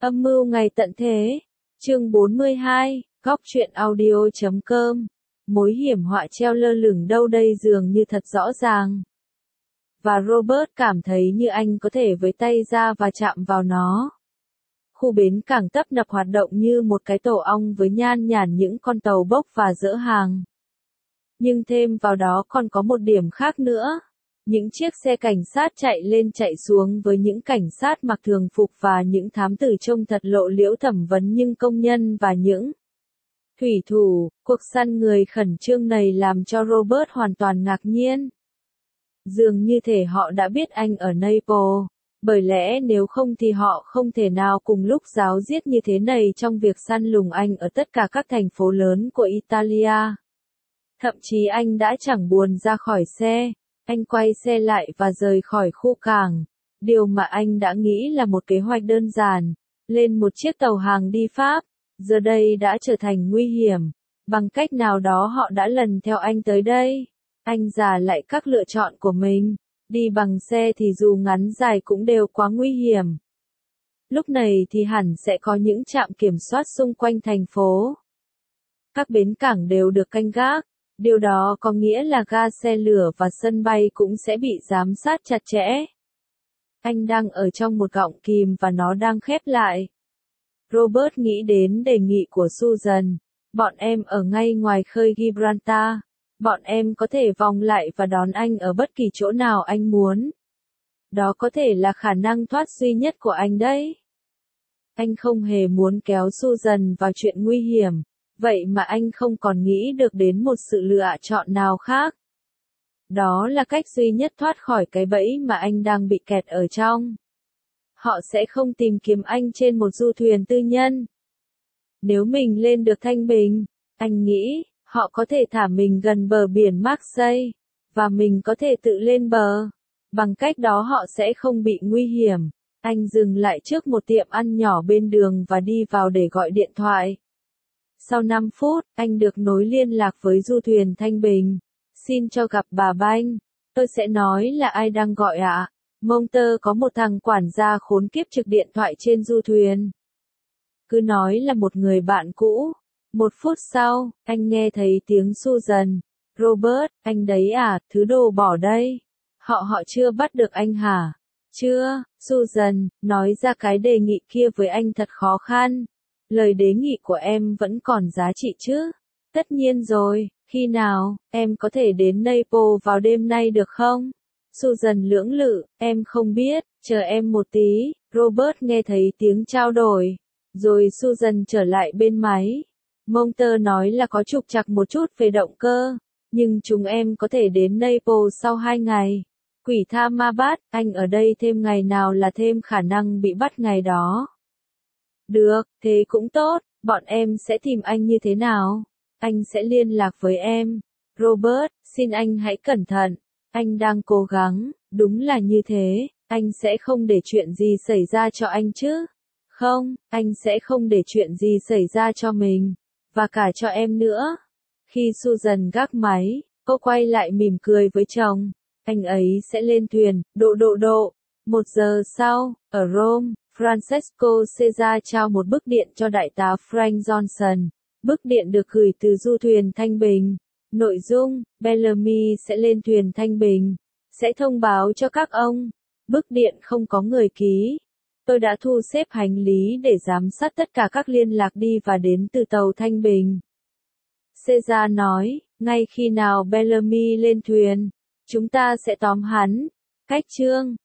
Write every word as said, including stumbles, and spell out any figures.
Âm mưu ngày tận thế. Chương bốn mươi hai, góc truyện audio chấm com. Mối hiểm họa treo lơ lửng đâu đây dường như thật rõ ràng. Và Robert cảm thấy như anh có thể với tay ra và chạm vào nó. Khu bến cảng tấp nập hoạt động như một cái tổ ong với nhan nhản những con tàu bốc và dỡ hàng. Nhưng thêm vào đó còn có một điểm khác nữa. Những chiếc xe cảnh sát chạy lên chạy xuống với những cảnh sát mặc thường phục và những thám tử trông thật lộ liễu thẩm vấn nhưng công nhân và những thủy thủ. Cuộc săn người khẩn trương này làm cho Robert hoàn toàn ngạc nhiên. Dường như thể họ đã biết anh ở Naples, bởi lẽ nếu không thì họ không thể nào cùng lúc ráo riết như thế này trong việc săn lùng anh ở tất cả các thành phố lớn của Italia. Thậm chí anh đã chẳng buồn ra khỏi xe. Anh quay xe lại và rời khỏi khu cảng. Điều mà anh đã nghĩ là một kế hoạch đơn giản, lên một chiếc tàu hàng đi Pháp, giờ đây đã trở thành nguy hiểm. Bằng cách nào đó họ đã lần theo anh tới đây. Anh giả lại các lựa chọn của mình. Đi bằng xe thì dù ngắn dài cũng đều quá nguy hiểm. Lúc này thì hẳn sẽ có những trạm kiểm soát xung quanh thành phố. Các bến cảng đều được canh gác. Điều đó có nghĩa là ga xe lửa và sân bay cũng sẽ bị giám sát chặt chẽ. Anh đang ở trong một gọng kìm và nó đang khép lại. Robert nghĩ đến đề nghị của Susan. Bọn em ở ngay ngoài khơi Gibraltar. Bọn em có thể vòng lại và đón anh ở bất kỳ chỗ nào anh muốn. Đó có thể là khả năng thoát duy nhất của anh đấy. Anh không hề muốn kéo Susan vào chuyện nguy hiểm. Vậy mà anh không còn nghĩ được đến một sự lựa chọn nào khác. Đó là cách duy nhất thoát khỏi cái bẫy mà anh đang bị kẹt ở trong. Họ sẽ không tìm kiếm anh trên một du thuyền tư nhân. Nếu mình lên được Thanh Bình, anh nghĩ, họ có thể thả mình gần bờ biển Marseille, và mình có thể tự lên bờ. Bằng cách đó họ sẽ không bị nguy hiểm. Anh dừng lại trước một tiệm ăn nhỏ bên đường và đi vào để gọi điện thoại. Sau năm phút, anh được nối liên lạc với du thuyền Thanh Bình. Xin cho gặp bà Banh. Tôi sẽ nói là ai đang gọi ạ. À? Monter có một thằng quản gia khốn kiếp trực điện thoại trên du thuyền. Cứ nói là một người bạn cũ. Một phút sau, anh nghe thấy tiếng Susan. Robert, anh đấy à, thứ đồ bỏ đây. Họ họ chưa bắt được anh hả? Chưa, Susan, nói ra cái đề nghị kia với anh thật khó khăn. Lời đề nghị của em vẫn còn giá trị chứ? Tất nhiên rồi, khi nào, em có thể đến Naples vào đêm nay được không? Susan lưỡng lự, em không biết, chờ em một tí. Robert nghe thấy tiếng trao đổi. Rồi Susan trở lại bên máy. Monter nói là có trục trặc một chút về động cơ. Nhưng chúng em có thể đến Naples sau hai ngày. Quỷ tha ma bắt, anh ở đây thêm ngày nào là thêm khả năng bị bắt ngày đó. Được, thế cũng tốt, bọn em sẽ tìm anh như thế nào? Anh sẽ liên lạc với em. Robert, xin anh hãy cẩn thận. Anh đang cố gắng, đúng là như thế, anh sẽ không để chuyện gì xảy ra cho anh chứ? Không, anh sẽ không để chuyện gì xảy ra cho mình, và cả cho em nữa. Khi Susan gác máy, cô quay lại mỉm cười với chồng. Anh ấy sẽ lên thuyền, độ độ độ. Một giờ sau, ở Rome. Francesco Cesar trao một bức điện cho đại tá Frank Johnson. Bức điện được gửi từ du thuyền Thanh Bình. Nội dung, Bellamy sẽ lên thuyền Thanh Bình. Sẽ thông báo cho các ông. Bức điện không có người ký. Tôi đã thu xếp hành lý để giám sát tất cả các liên lạc đi và đến từ tàu Thanh Bình. Cesar nói, ngay khi nào Bellamy lên thuyền, chúng ta sẽ tóm hắn. Cách chương